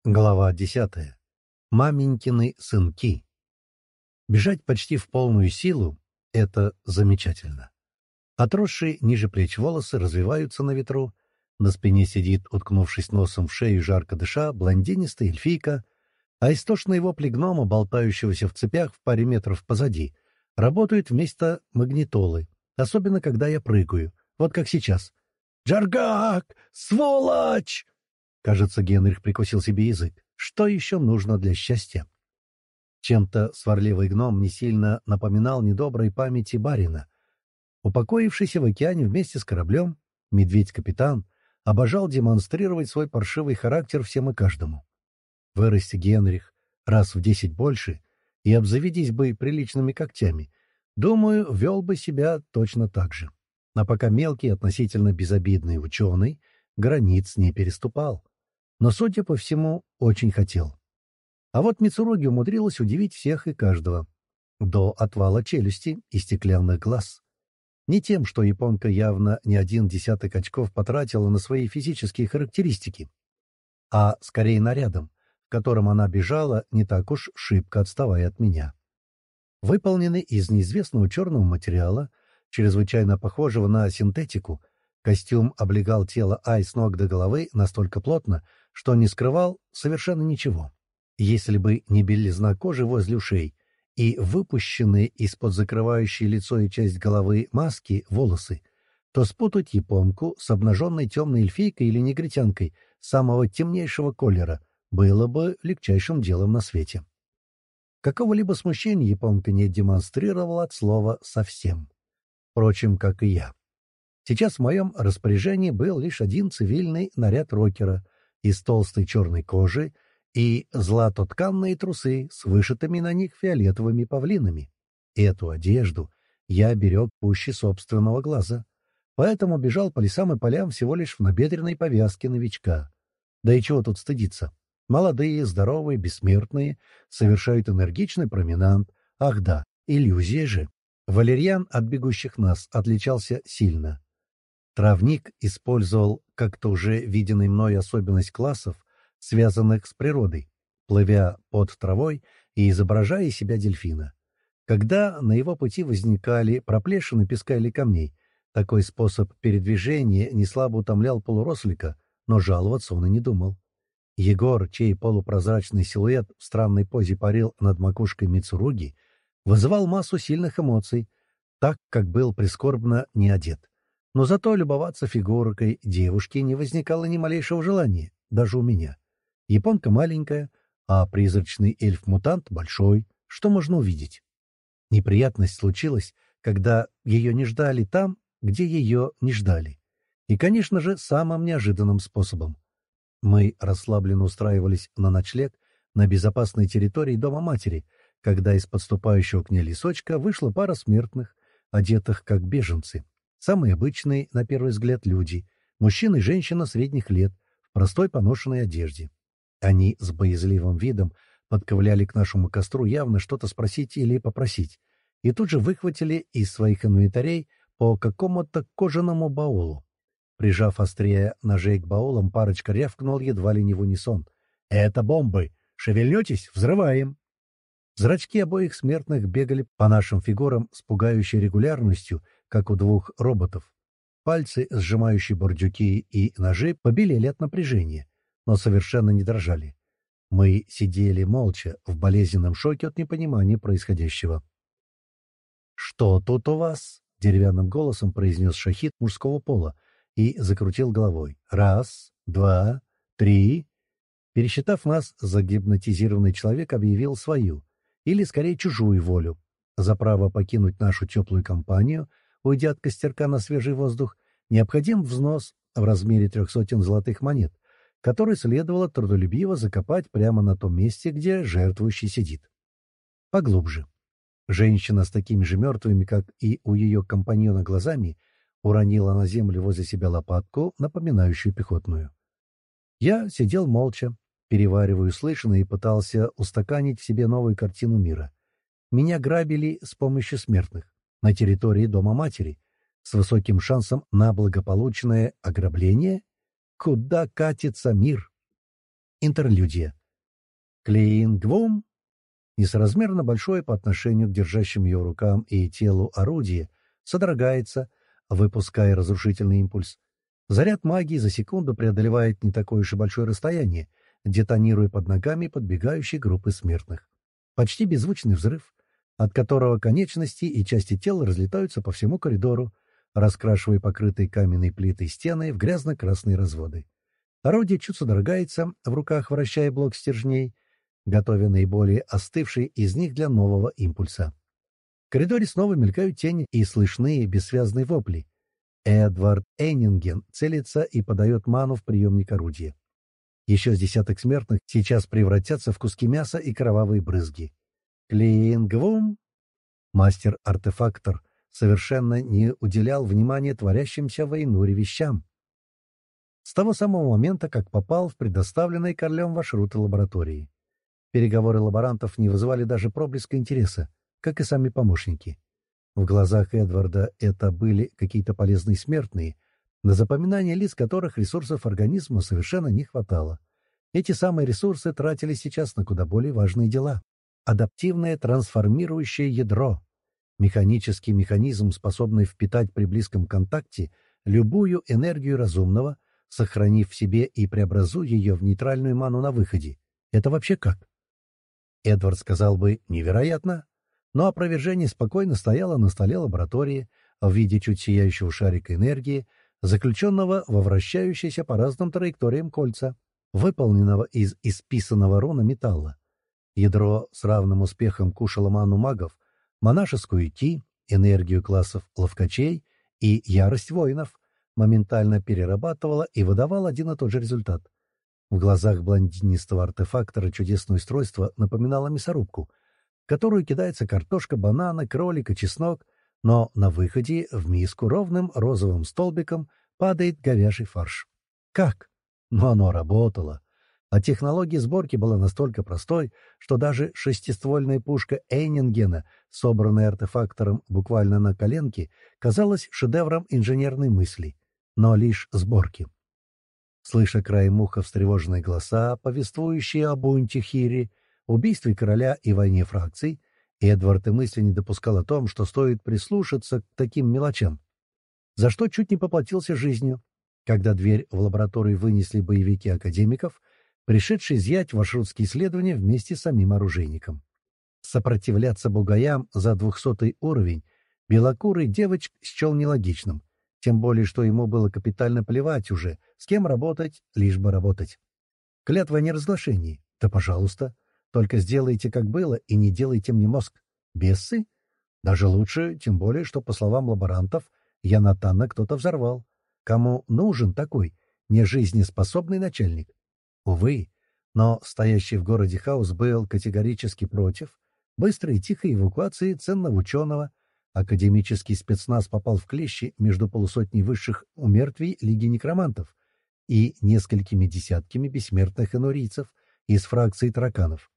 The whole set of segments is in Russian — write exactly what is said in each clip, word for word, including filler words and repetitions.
Глава десятая. Маменькины сынки. Бежать почти в полную силу — это замечательно. Отросшие ниже плеч волосы развиваются на ветру, на спине сидит, уткнувшись носом в шею, жарко дыша, блондинистая эльфийка, а истошные вопли гнома, болтающегося в цепях в паре метров позади, работают вместо магнитолы, особенно когда я прыгаю, вот как сейчас. «Джаргак! Сволочь!» Кажется, Генрих прикусил себе язык. Что еще нужно для счастья? Чем-то сварливый гном не сильно напоминал недоброй памяти барина. Упокоившийся в океане вместе с кораблем, медведь-капитан обожал демонстрировать свой паршивый характер всем и каждому. Вырасти Генрих раз в десять больше и обзаведись бы приличными когтями, думаю, вел бы себя точно так же. А пока мелкий, относительно безобидный ученый границ не переступал. Но, судя по всему, очень хотел. А вот Мицуруги умудрилась удивить всех и каждого. До отвала челюсти и стеклянных глаз. Не тем, что японка явно не один десяток очков потратила на свои физические характеристики, а скорее нарядом, в котором она бежала, не так уж шибко отставая от меня. Выполненный из неизвестного черного материала, чрезвычайно похожего на синтетику, костюм облегал тело Ай с ног до головы настолько плотно, что не скрывал совершенно ничего. Если бы не белизна кожи возле ушей и выпущенные из-под закрывающей лицо и часть головы маски волосы, то спутать японку с обнаженной темной эльфийкой или негритянкой самого темнейшего колера было бы легчайшим делом на свете. Какого-либо смущения японка не демонстрировала от слова совсем. Впрочем, как и я. Сейчас в моем распоряжении был лишь один цивильный наряд рокера из толстой черной кожи и златотканные трусы с вышитыми на них фиолетовыми павлинами. Эту одежду я берег пуще собственного глаза, поэтому бежал по лесам и полям всего лишь в набедренной повязке новичка. Да и чего тут стыдиться? Молодые, здоровые, бессмертные совершают энергичный променад. Ах да, иллюзия же. Валерьян от бегущих нас отличался сильно. Травник использовал как-то уже виденной мной особенность классов, связанных с природой, плывя под травой и изображая из себя дельфина. Когда на его пути возникали проплешины песка или камней, такой способ передвижения неслабо утомлял полурослика, но жаловаться он и не думал. Егор, чей полупрозрачный силуэт в странной позе парил над макушкой Мицуруги, вызывал массу сильных эмоций, так как был прискорбно не одет. Но зато любоваться фигуркой девушки не возникало ни малейшего желания, даже у меня. Японка маленькая, а призрачный эльф-мутант большой. Что можно увидеть? Неприятность случилась, когда ее не ждали там, где ее не ждали. И, конечно же, самым неожиданным способом. Мы расслабленно устраивались на ночлег на безопасной территории дома матери, когда из подступающего к ней лесочка вышла пара смертных, одетых как беженцы. Самые обычные, на первый взгляд, люди, мужчина и женщина средних лет, в простой поношенной одежде. Они с боязливым видом подковыляли к нашему костру явно что-то спросить или попросить, и тут же выхватили из своих инвентарей по какому-то кожаному баулу. Прижав острее ножей к баулам, парочка рявкнул едва ли не в унисон. «Это бомбы! Шевельнетесь — взрываем!» Зрачки обоих смертных бегали по нашим фигурам с пугающей регулярностью, как у двух роботов. Пальцы, сжимающие бурдюки и ножи, побелели от напряжения, но совершенно не дрожали. Мы сидели молча, в болезненном шоке от непонимания происходящего. «Что тут у вас?» — деревянным голосом произнес шахид мужского пола и закрутил головой. «Раз, два, три...» Пересчитав нас, загипнотизированный человек объявил свою, или скорее чужую волю, за право покинуть нашу теплую компанию, уйдя от костерка на свежий воздух, необходим взнос в размере трех сотен золотых монет, который следовало трудолюбиво закопать прямо на том месте, где жертвующий сидит. Поглубже. Женщина с такими же мертвыми, как и у ее компаньона, глазами уронила на землю возле себя лопатку, напоминающую пехотную. Я сидел молча, переваривая услышанное, и пытался устаканить в себе новую картину мира. Меня грабили с помощью смертных на территории дома матери, с высоким шансом на благополучное ограбление. Куда катится мир? Интерлюдия. Клейнгвум, несоразмерно большое по отношению к держащим ее рукам и телу орудие, содрогается, выпуская разрушительный импульс. Заряд магии за секунду преодолевает не такое уж и большое расстояние, детонируя под ногами подбегающей группы смертных. Почти беззвучный взрыв, от которого конечности и части тела разлетаются по всему коридору, раскрашивая покрытые каменной плитой стены в грязно-красные разводы. Орудие чуть содрогается, в руках вращая блок стержней, готовя наиболее остывший из них для нового импульса. В коридоре снова мелькают тени и слышны бессвязные вопли. Эдвард Эйнинген целится и подает ману в приемник орудия. Еще с десяток смертных сейчас превратятся в куски мяса и кровавые брызги. Клингвум, мастер-артефактор, совершенно не уделял внимания творящимся в Эйнуре вещам. С того самого момента, как попал в предоставленные королем маршруты лаборатории. Переговоры лаборантов не вызывали даже проблеска интереса, как и сами помощники. В глазах Эдварда это были какие-то полезные смертные, на запоминание лиц которых ресурсов организма совершенно не хватало. Эти самые ресурсы тратились сейчас на куда более важные дела. Адаптивное трансформирующее ядро. Механический механизм, способный впитать при близком контакте любую энергию разумного, сохранив в себе и преобразуя ее в нейтральную ману на выходе. Это вообще как? Эдвард сказал бы «невероятно», но опровержение спокойно стояло на столе лаборатории в виде чуть сияющего шарика энергии, заключенного во вращающееся по разным траекториям кольца, выполненного из исписанного руна металла. Ядро с равным успехом кушало ману магов, монашескую ки, энергию классов ловкачей и ярость воинов, моментально перерабатывало и выдавало один и тот же результат. В глазах блондинистого артефактора чудесное устройство напоминало мясорубку, в которую кидается картошка, бананы, кролик и чеснок, но на выходе в миску ровным розовым столбиком падает говяжий фарш. Как? Но оно работало. А технология сборки была настолько простой, что даже шестиствольная пушка Эйнингена, собранная артефактором буквально на коленке, казалась шедевром инженерной мысли, но лишь сборки. Слыша краем уха встревоженные голоса, повествующие о бунте Хири, убийстве короля и войне фракций, Эдвард и мысли не допускал о том, что стоит прислушаться к таким мелочам, за что чуть не поплатился жизнью, когда дверь в лабораторию вынесли боевики академиков, пришедшие изъять маршрутские исследования вместе с самим оружейником. Сопротивляться бугаям за двухсотый уровень белокурый девочек счел нелогичным, тем более, что ему было капитально плевать уже, с кем работать, лишь бы работать. Клятва о неразглашении. Да, пожалуйста. Только сделайте, как было, и не делайте мне мозг. Бессы? Даже лучше, тем более, что, по словам лаборантов, Янатана кто-то взорвал. Кому нужен такой нежизнеспособный начальник? Увы, но стоящий в городе хаос был категорически против быстрой и тихой эвакуации ценного ученого. Академический спецназ попал в клещи между полусотней высших умертвий Лиги Некромантов и несколькими десятками бессмертных инурийцев из фракции тараканов.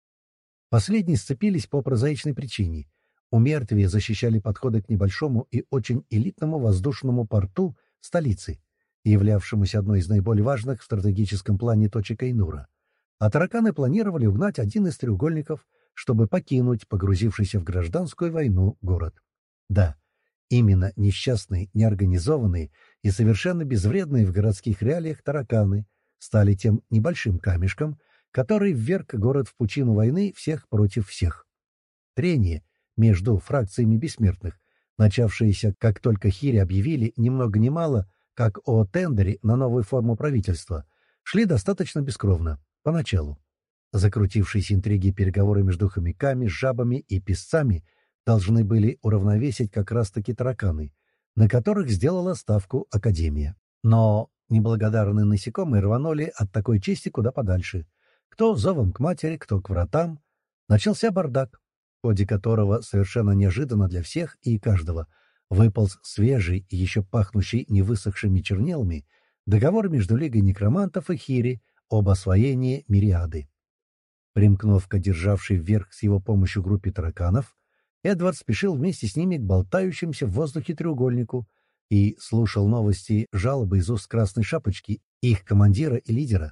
Последние сцепились по прозаичной причине. Умертвия защищали подходы к небольшому и очень элитному воздушному порту столицы, являвшемуся одной из наиболее важных в стратегическом плане точек Эйнура. А тараканы планировали угнать один из треугольников, чтобы покинуть погрузившийся в гражданскую войну город. Да, именно несчастные, неорганизованные и совершенно безвредные в городских реалиях тараканы стали тем небольшим камешком, который вверг город в пучину войны всех против всех. Трение между фракциями бессмертных, начавшееся, как только Хири объявили ни много ни мало, как о тендере на новую форму правительства, шли достаточно бескровно, поначалу. Закрутившиеся интриги и переговоры между хомяками, жабами и песцами должны были уравновесить как раз-таки тараканы, на которых сделала ставку Академия. Но неблагодарные насекомые рванули от такой чести куда подальше. Кто зовом к матери, кто к вратам. Начался бардак, в ходе которого совершенно неожиданно для всех и каждого выполз свежий, еще пахнущий невысохшими чернилами, договор между Лигой Некромантов и Хири об освоении Мириады. Примкнув к одержавшей вверх с его помощью группе тараканов, Эдвард спешил вместе с ними к болтающимся в воздухе треугольнику и слушал новости, жалобы из уст Красной Шапочки, их командира и лидера.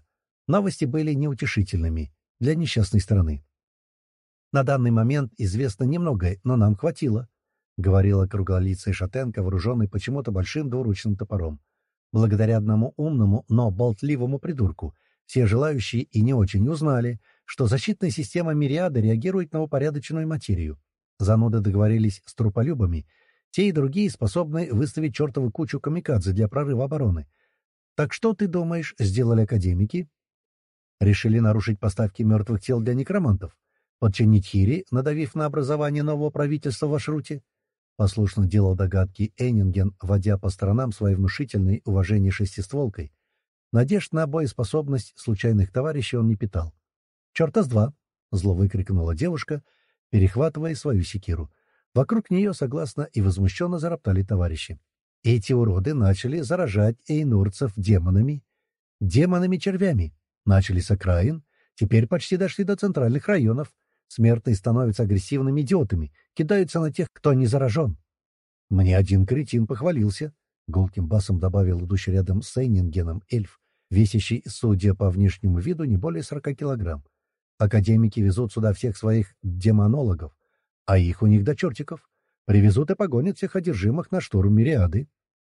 Новости были неутешительными для несчастной страны. «На данный момент известно немного, но нам хватило», — говорила круглолицая шатенка, вооруженная почему-то большим двуручным топором. «Благодаря одному умному, но болтливому придурку все желающие и не очень узнали, что защитная система Мириады реагирует на упорядоченную материю. Зануды договорились с труполюбами, те и другие способны выставить чертову кучу камикадзе для прорыва обороны. Так что, ты думаешь, сделали академики? Решили нарушить поставки мертвых тел для некромантов? Подчинить Хири, надавив на образование нового правительства в Ашруте?» Послушно делал догадки Эйнинген, водя по сторонам своей внушительной уважение шестистволкой. Надежд на боеспособность случайных товарищей он не питал. «Черта с два!» — зло выкрикнула девушка, перехватывая свою секиру. Вокруг нее согласно и возмущенно зароптали товарищи. Эти уроды начали заражать эйнурцев демонами. Демонами-червями. Начали с окраин, теперь почти дошли до центральных районов. Смертные становятся агрессивными идиотами, кидаются на тех, кто не заражен. Мне один кретин похвалился, — гулким басом добавил идущий рядом с Эйнингеном эльф, весящий, судя по внешнему виду, не более сорока килограмм. Академики везут сюда всех своих демонологов, а их у них до чертиков. Привезут и погонят всех одержимых на штурм Мириады.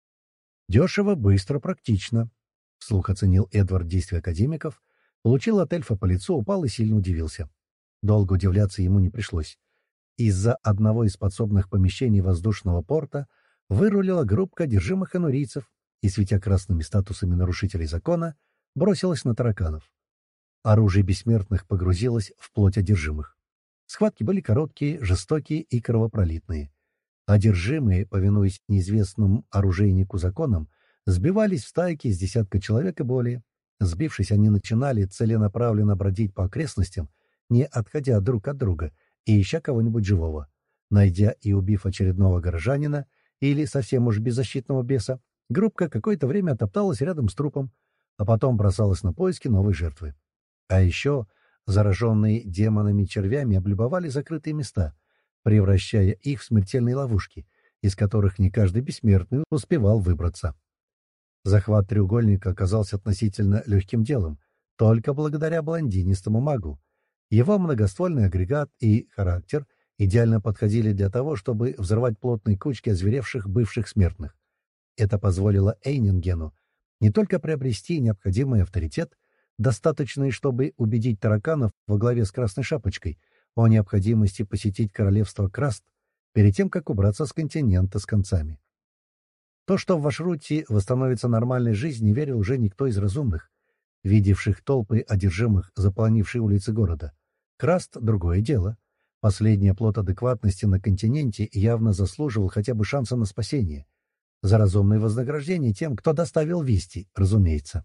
Дешево, быстро, практично. Вслух оценил Эдвард действия академиков, получил от эльфа по лицу, упал и сильно удивился. Долго удивляться ему не пришлось. Из-за одного из подсобных помещений воздушного порта вырулила группка одержимых энурийцев и, светя красными статусами нарушителей закона, бросилась на тараканов. Оружие бессмертных погрузилось в плоть одержимых. Схватки были короткие, жестокие и кровопролитные. Одержимые, повинуясь неизвестному оружейнику законам, сбивались в стайки из десятка человек и более. Сбившись, они начинали целенаправленно бродить по окрестностям, не отходя друг от друга и ища кого-нибудь живого. Найдя и убив очередного горожанина или совсем уж беззащитного беса, группка какое-то время топталась рядом с трупом, а потом бросалась на поиски новой жертвы. А еще зараженные демонами-червями облюбовали закрытые места, превращая их в смертельные ловушки, из которых не каждый бессмертный успевал выбраться. Захват треугольника оказался относительно легким делом, только благодаря блондинистому магу. Его многоствольный агрегат и характер идеально подходили для того, чтобы взорвать плотные кучки озверевших бывших смертных. Это позволило Эйнингену не только приобрести необходимый авторитет, достаточный, чтобы убедить тараканов во главе с Красной Шапочкой о необходимости посетить королевство Краст перед тем, как убраться с континента с концами. То, что в Ашруте восстановится нормальная жизнь, не верил уже никто из разумных, видевших толпы одержимых, заполонившие улицы города. Краст — другое дело. Последний оплот адекватности на континенте явно заслуживал хотя бы шанса на спасение. За разумное вознаграждение тем, кто доставил вести, разумеется.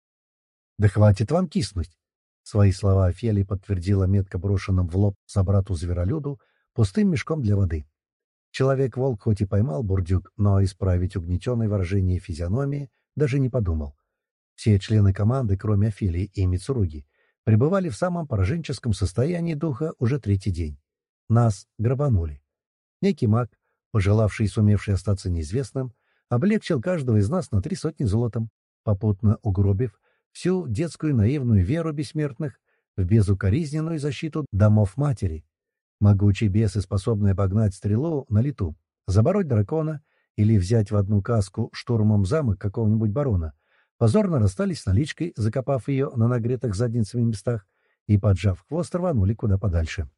«Да хватит вам киснуть!» Свои слова Офелия подтвердила метко брошенным в лоб собрату-зверолюду пустым мешком для воды. Человек-волк хоть и поймал бурдюк, но исправить угнетенное выражение физиономии даже не подумал. Все члены команды, кроме Офелии и Мицуруги, пребывали в самом пораженческом состоянии духа уже третий день. Нас грабанули. Некий маг, пожелавший и сумевший остаться неизвестным, облегчил каждого из нас на три сотни золотом, попутно угробив всю детскую наивную веру бессмертных в безукоризненную защиту домов матери. Могучие бесы, способные обогнать стрелу на лету, забороть дракона или взять в одну каску штурмом замок какого-нибудь барона, позорно расстались с наличкой, закопав ее на нагретых задницами местах, и, поджав хвост, рванули куда подальше.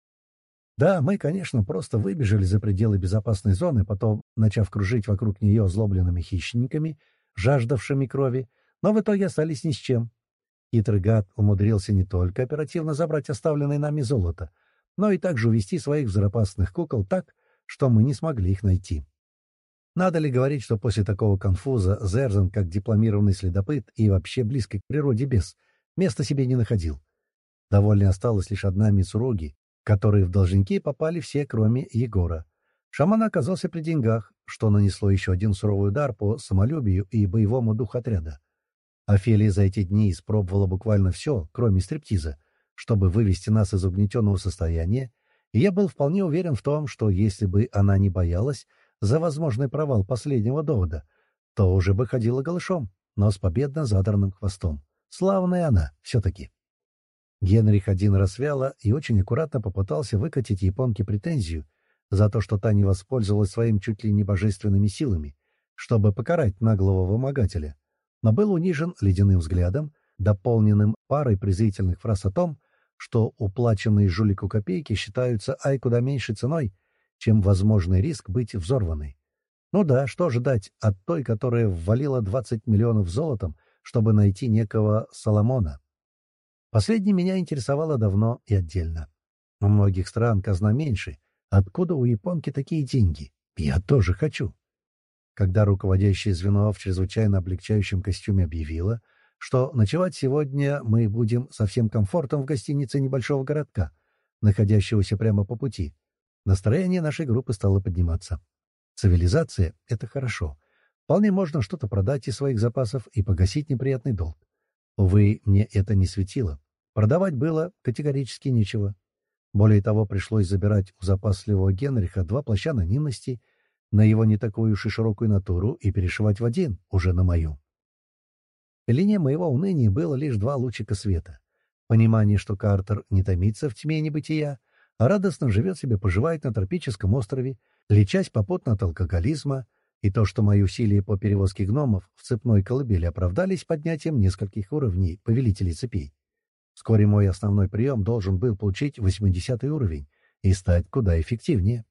Да, мы, конечно, просто выбежали за пределы безопасной зоны, потом, начав кружить вокруг нее озлобленными хищниками, жаждавшими крови, но в итоге остались ни с чем. Хитрый гад умудрился не только оперативно забрать оставленное нами золото, но и также увести своих взрывоопасных кукол так, что мы не смогли их найти. Надо ли говорить, что после такого конфуза Зерзен, как дипломированный следопыт и вообще близкий к природе бес, места себе не находил. Довольно осталась лишь одна Мицуруги, которые в должники попали все, кроме Егора. Шаман оказался при деньгах, что нанесло еще один суровый удар по самолюбию и боевому духу отряда. Офелия за эти дни испробовала буквально все, кроме стриптиза, чтобы вывести нас из угнетенного состояния, и я был вполне уверен в том, что если бы она не боялась за возможный провал последнего довода, то уже бы ходила голышом, но с победно задранным хвостом. Славная она все-таки. Генрих один раз вяло и очень аккуратно попытался выкатить японке претензию за то, что та не воспользовалась своим чуть ли не божественными силами, чтобы покарать наглого вымогателя, но был унижен ледяным взглядом, дополненным парой презрительных фраз о том, что уплаченные жулику копейки считаются ай куда меньшей ценой, чем возможный риск быть взорванной. Ну да, что ожидать от той, которая ввалила двадцать миллионов золотом, чтобы найти некого Соломона? Последнее меня интересовало давно и отдельно. У многих стран казна меньше. Откуда у японки такие деньги? Я тоже хочу. Когда руководящее звено в чрезвычайно облегчающем костюме объявило, что ночевать сегодня мы будем со всем комфортом в гостинице небольшого городка, находящегося прямо по пути, настроение нашей группы стало подниматься. Цивилизация — это хорошо. Вполне можно что-то продать из своих запасов и погасить неприятный долг. Увы, мне это не светило. Продавать было категорически нечего. Более того, пришлось забирать у запасливого Генриха два плаща анонимности на его не такую уж и широкую натуру и перешивать в один, уже на мою. В пелене моего уныния было лишь два лучика света. Понимание, что Картер не томится в тьме небытия, а радостно живет себе, поживает на тропическом острове, лечась попутно от алкоголизма, и то, что мои усилия по перевозке гномов в цепной колыбели оправдались поднятием нескольких уровней повелителей цепей. Вскоре мой основной прием должен был получить восьмидесятый уровень и стать куда эффективнее.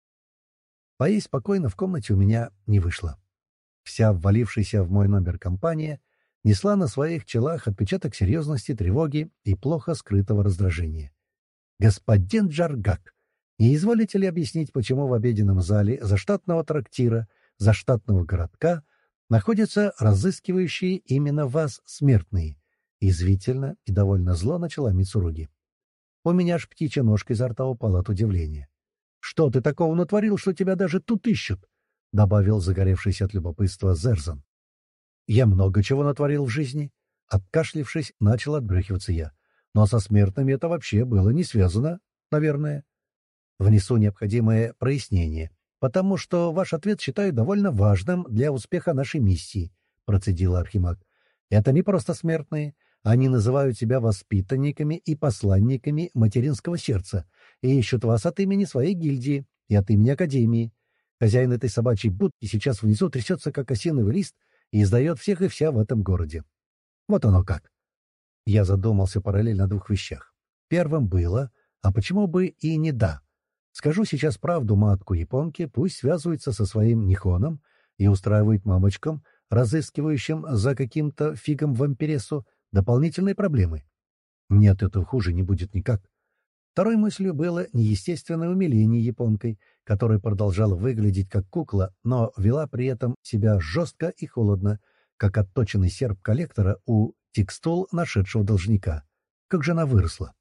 Поесть спокойно в комнате у меня не вышло. Вся ввалившаяся в мой номер компания несла на своих челах отпечаток серьезности, тревоги и плохо скрытого раздражения. «Господин Джаргак, не изволите ли объяснить, почему в обеденном зале заштатного трактира, заштатного городка находятся разыскивающие именно вас смертные?» Язвительно и довольно зло начала Мицуруги. У меня аж птичья ножка изо рта упала от удивления. «Что ты такого натворил, что тебя даже тут ищут?» — добавил загоревшийся от любопытства Зерзан. «Я много чего натворил в жизни». Откашлившись, начал отбрехиваться я. «Но со смертными это вообще было не связано, наверное. Внесу необходимое прояснение, потому что ваш ответ считаю довольно важным для успеха нашей миссии», — процедила Архимаг. «Это не просто смертные. Они называют себя воспитанниками и посланниками материнского сердца и ищут вас от имени своей гильдии и от имени Академии. Хозяин этой собачьей будки сейчас внизу трясется, как осиновый лист, и издает всех и вся в этом городе. Вот оно как». Я задумался параллельно о двух вещах. Первым было, а почему бы и не да? Скажу сейчас правду матку японке, пусть связывается со своим Нихоном и устраивает мамочкам, разыскивающим за каким-то фигом вампиресу, дополнительные проблемы. Нет, это хуже не будет никак. Второй мыслью было неестественное умиление японкой, которая продолжала выглядеть как кукла, но вела при этом себя жестко и холодно, как отточенный серп коллектора у текстул нашедшего должника. Как же она выросла.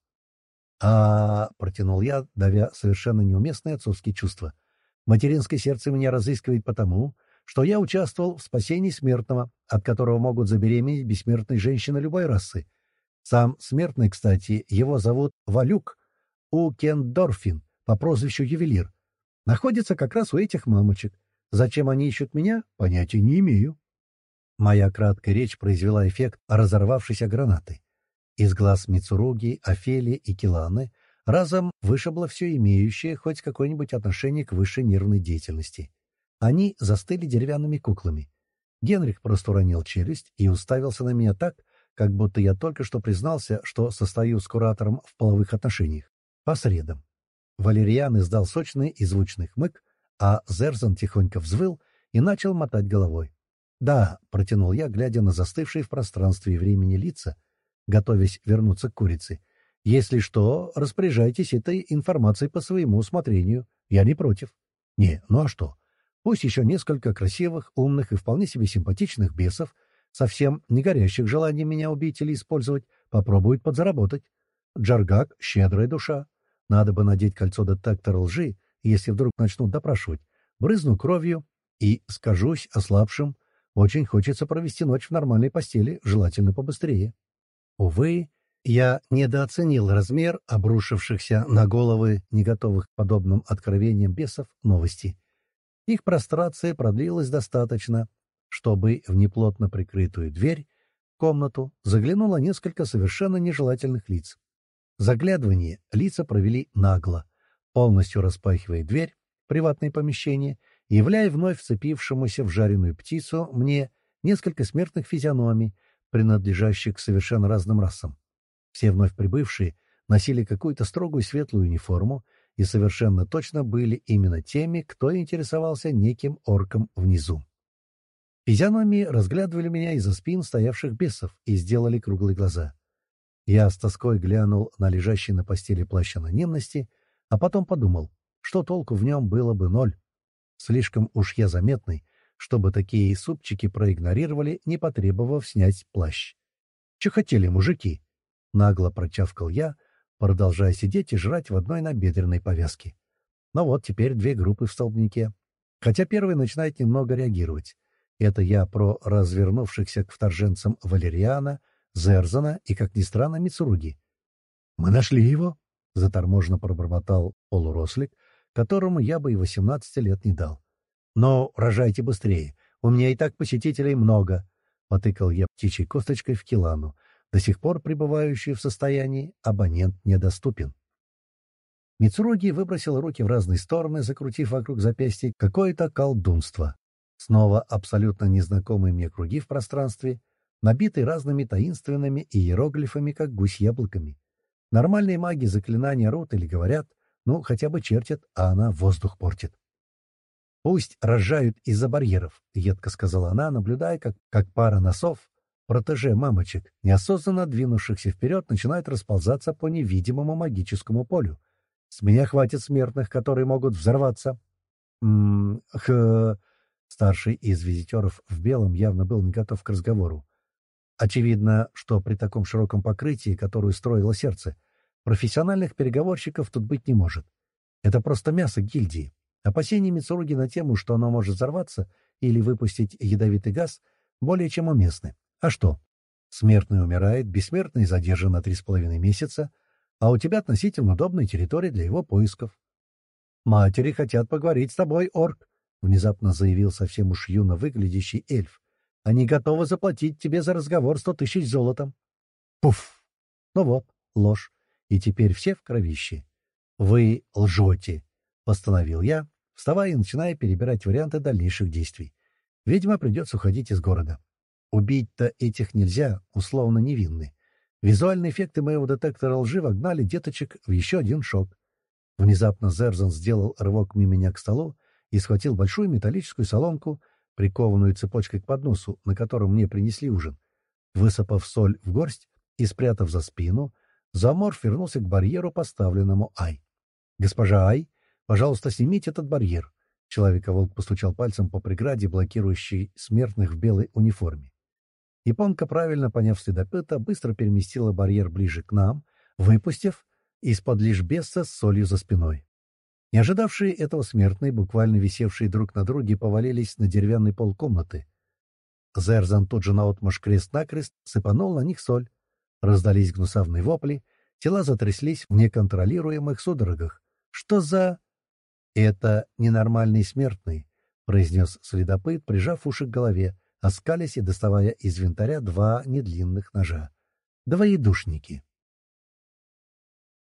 а протянул я, давя совершенно неуместные отцовские чувства. «Материнское сердце меня разыскивает потому, что я участвовал в спасении смертного, от которого могут забеременеть бессмертные женщины любой расы. Сам смертный, кстати, его зовут Валюк Укендорфин по прозвищу Ювелир. Находится как раз у этих мамочек. Зачем они ищут меня, понятия не имею». Моя краткая речь произвела эффект разорвавшейся гранаты. Из глаз Мицуруги, Офелии и Киланы разом вышибло все имеющее хоть какое-нибудь отношение к высшей нервной деятельности. Они застыли деревянными куклами. Генрих просто уронил челюсть и уставился на меня так, как будто я только что признался, что состою с куратором в половых отношениях. По средам. Валериан издал сочный и звучный хмык, а Зерзан тихонько взвыл и начал мотать головой. «Да», — протянул я, глядя на застывшие в пространстве и времени лица, готовясь вернуться к курице. «Если что, распоряжайтесь этой информацией по своему усмотрению. Я не против». «Не, ну а что? Пусть еще несколько красивых, умных и вполне себе симпатичных бесов, совсем не горящих желанием меня убить или использовать, попробуют подзаработать. Джаргак — щедрая душа. Надо бы надеть кольцо-детектор лжи, если вдруг начнут допрашивать. Брызну кровью и скажусь ослабшим. Очень хочется провести ночь в нормальной постели, желательно побыстрее». Увы, я недооценил размер обрушившихся на головы не готовых к подобным откровениям бесов новостей. Их прострация продлилась достаточно, чтобы в неплотно прикрытую дверь в комнату заглянуло несколько совершенно нежелательных лиц. Заглядывание лица провели нагло, полностью распахивая дверь в приватное помещение и являя вновь вцепившемуся в жареную птицу мне несколько смертных физиономий, принадлежащих к совершенно разным расам. Все вновь прибывшие носили какую-то строгую светлую униформу и совершенно точно были именно теми, кто интересовался неким орком внизу. Физиономии разглядывали меня из-за спин стоявших бесов и сделали круглые глаза. Я с тоской глянул на лежащий на постели плащ анонимности, а потом подумал, что толку в нем было бы ноль. Слишком уж я заметный, чтобы такие супчики проигнорировали, не потребовав снять плащ. «Че хотели, мужики?» — нагло прочавкал я, продолжая сидеть и жрать в одной набедренной повязке. Но вот теперь две группы в столбнике. Хотя первый начинает немного реагировать. Это я про развернувшихся к вторженцам Валериана, Зерзана и, как ни странно, Мицуруги. «Мы нашли его!» — заторможенно пробормотал полурослик, которому я бы и восемнадцати лет не дал. «Но рожайте быстрее, у меня и так посетителей много!» — потыкал я птичьей косточкой в Килану, до сих пор пребывающую в состоянии «абонент недоступен». Мицуруги выбросил руки в разные стороны, закрутив вокруг запястья какое-то колдунство. Снова абсолютно незнакомые мне круги в пространстве, набитые разными таинственными иероглифами, как гусь яблоками. Нормальные маги заклинания рут или говорят, ну, хотя бы чертят, а она воздух портит. «Пусть рожают из-за барьеров», — едко сказала она, наблюдая, как, как пара носов, протеже мамочек, неосознанно двинувшихся вперед, начинает расползаться по невидимому магическому полю. «С меня хватит смертных, которые могут взорваться». «М-м, х...» Старший из визитеров в белом явно был не готов к разговору. Очевидно, что при таком широком покрытии, которое строило сердце, профессиональных переговорщиков тут быть не может. Это просто мясо гильдии. Опасения Мицуруги на тему, что оно может взорваться или выпустить ядовитый газ, более чем уместны. А что? Смертный умирает, бессмертный задержан на три с половиной месяца, а у тебя относительно удобная территория для его поисков. «Матери хотят поговорить с тобой, орк», — внезапно заявил совсем уж юно выглядящий эльф. «Они готовы заплатить тебе за разговор сто тысяч золотом». Пуф! Ну вот, ложь. И теперь все в кровище. «Вы лжете», — постановил я, вставая и начиная перебирать варианты дальнейших действий. «Видимо, придется уходить из города. Убить-то этих нельзя, условно невинны. Визуальные эффекты моего детектора лжи вогнали деточек в еще один шок. Внезапно Зерзан сделал рывок мимо меня к столу и схватил большую металлическую солонку, прикованную цепочкой к подносу, на котором мне принесли ужин. Высыпав соль в горсть и спрятав за спину, Зооморф вернулся к барьеру, поставленному Ай. «Госпожа Ай, пожалуйста, снимите этот барьер». Человека-волк постучал пальцем по преграде, блокирующей смертных в белой униформе. Японка, правильно поняв следопыта, быстро переместила барьер ближе к нам, выпустив из-под лишбеса с солью за спиной. Не ожидавшие этого смертные, буквально висевшие друг на друге, повалились на деревянный пол комнаты. Зерзан тут же наотмашь крест-накрест сыпанул на них соль. Раздались гнусавные вопли, тела затряслись в неконтролируемых судорогах. «Что за...» «Это ненормальный смертный», — произнес следопыт, прижав уши к голове, оскалясь и доставая из инвентаря два недлинных ножа. «Двоедушники».